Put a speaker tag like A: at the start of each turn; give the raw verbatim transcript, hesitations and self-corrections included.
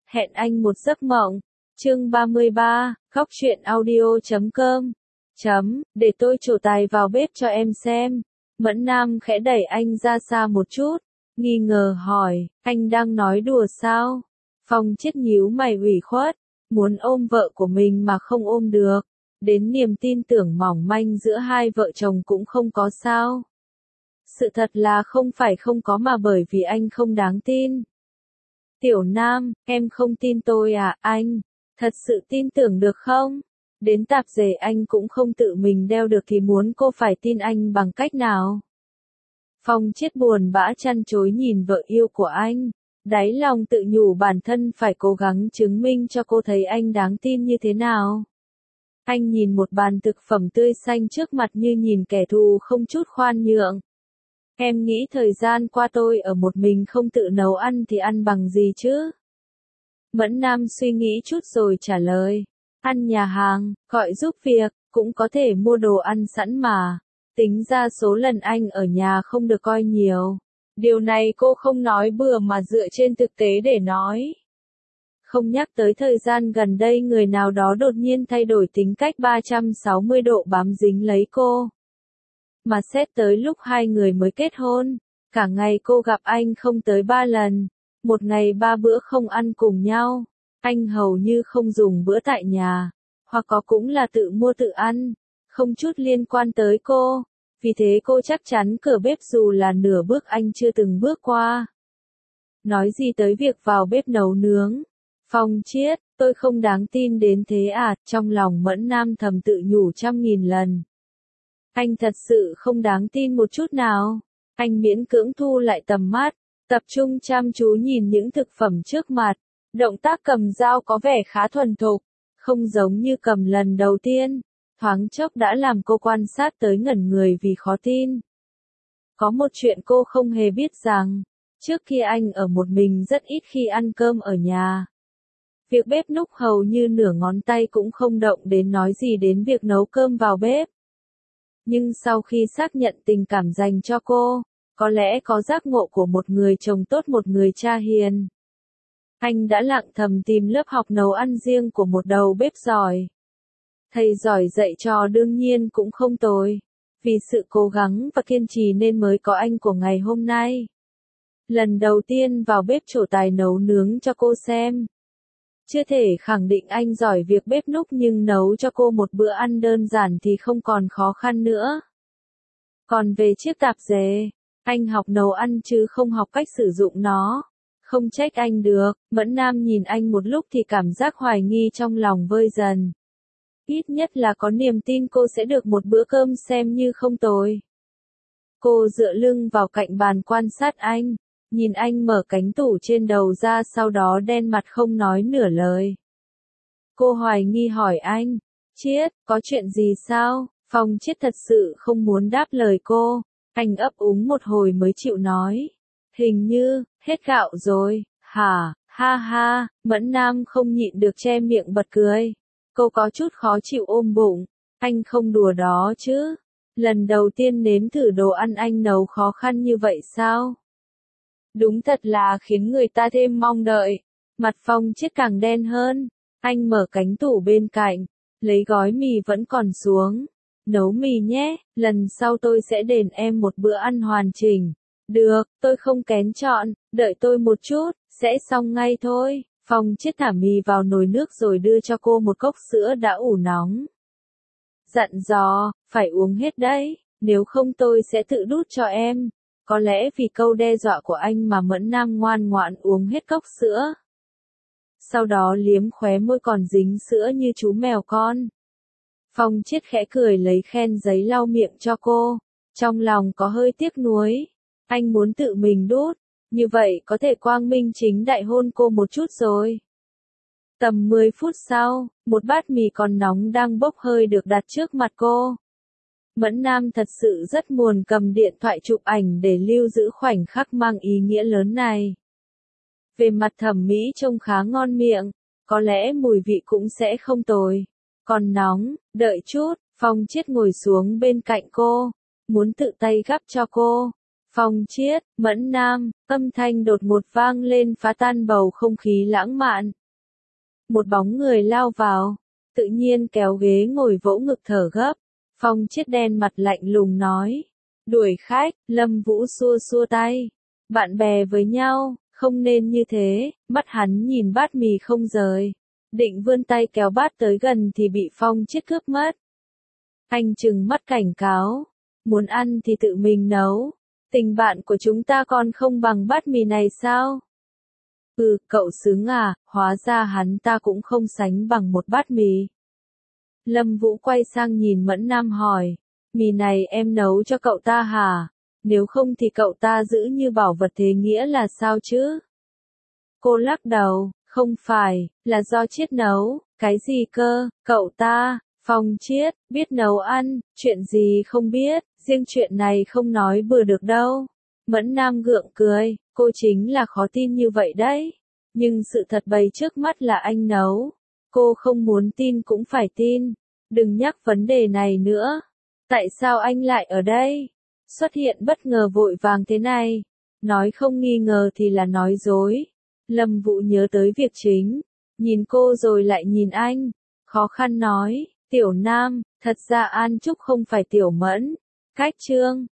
A: Hẹn anh một giấc mộng. Chương ba mươi ba, khóc chuyện audio chấm com. Chấm, để tôi trổ tài vào bếp cho em xem. Mẫn Nam khẽ đẩy anh ra xa một chút, nghi ngờ hỏi, anh đang nói đùa sao? Phong Chiết nhíu mày ủy khuất, muốn ôm vợ của mình mà không ôm được, đến niềm tin tưởng mỏng manh giữa hai vợ chồng cũng không có sao. Sự thật là không phải không có mà bởi vì anh không đáng tin. Tiểu Nam, em không tin tôi à, anh? Thật sự tin tưởng được không? Đến tạp dề anh cũng không tự mình đeo được thì muốn cô phải tin anh bằng cách nào? Phong Chiết buồn bã chăn chối nhìn vợ yêu của anh, đáy lòng tự nhủ bản thân phải cố gắng chứng minh cho cô thấy anh đáng tin như thế nào. Anh nhìn một bàn thực phẩm tươi xanh trước mặt như nhìn kẻ thù không chút khoan nhượng. Em nghĩ thời gian qua tôi ở một mình không tự nấu ăn thì ăn bằng gì chứ? Mẫn Nam suy nghĩ chút rồi trả lời. Ăn nhà hàng, gọi giúp việc, cũng có thể mua đồ ăn sẵn mà. Tính ra số lần anh ở nhà không được coi nhiều. Điều này cô không nói bừa mà dựa trên thực tế để nói. Không nhắc tới thời gian gần đây người nào đó đột nhiên thay đổi tính cách ba trăm sáu mươi độ bám dính lấy cô. Mà xét tới lúc hai người mới kết hôn, cả ngày cô gặp anh không tới ba lần, một ngày ba bữa không ăn cùng nhau, anh hầu như không dùng bữa tại nhà, hoặc có cũng là tự mua tự ăn, không chút liên quan tới cô, vì thế cô chắc chắn cửa bếp dù là nửa bước anh chưa từng bước qua. Nói gì tới việc vào bếp nấu nướng, Phong Chiết, tôi không đáng tin đến thế à, trong lòng Mẫn Nam thầm tự nhủ trăm nghìn lần. Anh thật sự không đáng tin một chút nào. Anh miễn cưỡng thu lại tầm mắt, tập trung chăm chú nhìn những thực phẩm trước mặt. Động tác cầm dao có vẻ khá thuần thục, không giống như cầm lần đầu tiên. Thoáng chốc đã làm cô quan sát tới ngẩn người vì khó tin. Có một chuyện cô không hề biết rằng, trước khi anh ở một mình rất ít khi ăn cơm ở nhà. Việc bếp núc hầu như nửa ngón tay cũng không động đến nói gì đến việc nấu cơm vào bếp. Nhưng sau khi xác nhận tình cảm dành cho cô, có lẽ có giác ngộ của một người chồng tốt một người cha hiền. Anh đã lặng thầm tìm lớp học nấu ăn riêng của một đầu bếp giỏi. Thầy giỏi dạy trò đương nhiên cũng không tồi. Vì sự cố gắng và kiên trì nên mới có anh của ngày hôm nay. Lần đầu tiên vào bếp trổ tài nấu nướng cho cô xem. Chưa thể khẳng định anh giỏi việc bếp núc nhưng nấu cho cô một bữa ăn đơn giản thì không còn khó khăn nữa. Còn về chiếc tạp dề, anh học nấu ăn chứ không học cách sử dụng nó. Không trách anh được, Mẫn Nam nhìn anh một lúc thì cảm giác hoài nghi trong lòng vơi dần. Ít nhất là có niềm tin cô sẽ được một bữa cơm xem như không tồi. Cô dựa lưng vào cạnh bàn quan sát anh. Nhìn anh mở cánh tủ trên đầu ra sau đó đen mặt không nói nửa lời. Cô hoài nghi hỏi anh, Chiết, có chuyện gì sao? Phong Chiết thật sự không muốn đáp lời cô, anh ấp úng một hồi mới chịu nói. Hình như, hết gạo rồi, hả, ha ha, Mẫn Nam không nhịn được che miệng bật cười. Cô có chút khó chịu ôm bụng, anh không đùa đó chứ. Lần đầu tiên nếm thử đồ ăn anh nấu khó khăn như vậy sao? Đúng thật là khiến người ta thêm mong đợi. Mặt Phong Chiết càng đen hơn. Anh mở cánh tủ bên cạnh, lấy gói mì vẫn còn xuống. Nấu mì nhé, lần sau tôi sẽ đền em một bữa ăn hoàn chỉnh. Được, tôi không kén chọn, đợi tôi một chút, sẽ xong ngay thôi. Phong Chiết thả mì vào nồi nước rồi đưa cho cô một cốc sữa đã ủ nóng. Dặn dò, phải uống hết đấy, nếu không tôi sẽ tự đút cho em. Có lẽ vì câu đe dọa của anh mà Mẫn Nam ngoan ngoãn uống hết cốc sữa. Sau đó liếm khóe môi còn dính sữa như chú mèo con. Phong Chiết khẽ cười lấy khen giấy lau miệng cho cô. Trong lòng có hơi tiếc nuối. Anh muốn tự mình đút. Như vậy có thể quang minh chính đại hôn cô một chút rồi. Tầm mười phút sau, một bát mì còn nóng đang bốc hơi được đặt trước mặt cô. Mẫn Nam thật sự rất muốn cầm điện thoại chụp ảnh để lưu giữ khoảnh khắc mang ý nghĩa lớn này. Về mặt thẩm mỹ trông khá ngon miệng, có lẽ mùi vị cũng sẽ không tồi. Còn nóng, đợi chút, Phong Chiết ngồi xuống bên cạnh cô, muốn tự tay gắp cho cô. Phong Chiết, Mẫn Nam, âm thanh đột ngột vang lên phá tan bầu không khí lãng mạn. Một bóng người lao vào, tự nhiên kéo ghế ngồi vỗ ngực thở gấp. Phong Chiết đen mặt lạnh lùng nói. Đuổi khách, Lâm Vũ xua xua tay. Bạn bè với nhau, không nên như thế, mắt hắn nhìn bát mì không rời. Định vươn tay kéo bát tới gần thì bị Phong Chiết cướp mất. Anh trừng mắt cảnh cáo. Muốn ăn thì tự mình nấu. Tình bạn của chúng ta còn không bằng bát mì này sao? Ừ, cậu sướng à, hóa ra hắn ta cũng không sánh bằng một bát mì. Lâm Vũ quay sang nhìn Mẫn Nam hỏi, mì này em nấu cho cậu ta hả? Nếu không thì cậu ta giữ như bảo vật thế nghĩa là sao chứ? Cô lắc đầu, không phải, là do Chiết nấu, cái gì cơ, cậu ta, Phong Chiết, biết nấu ăn, chuyện gì không biết, riêng chuyện này không nói bừa được đâu. Mẫn Nam gượng cười, cô chính là khó tin như vậy đấy. Nhưng sự thật bày trước mắt là anh nấu. Cô không muốn tin cũng phải tin. Đừng nhắc vấn đề này nữa. Tại sao anh lại ở đây? Xuất hiện bất ngờ vội vàng thế này. Nói không nghi ngờ thì là nói dối. Lâm Vũ nhớ tới việc chính. Nhìn cô rồi lại nhìn anh. Khó khăn nói, Tiểu Nam, thật ra An Trúc không phải Tiểu Mẫn. Cách Trương,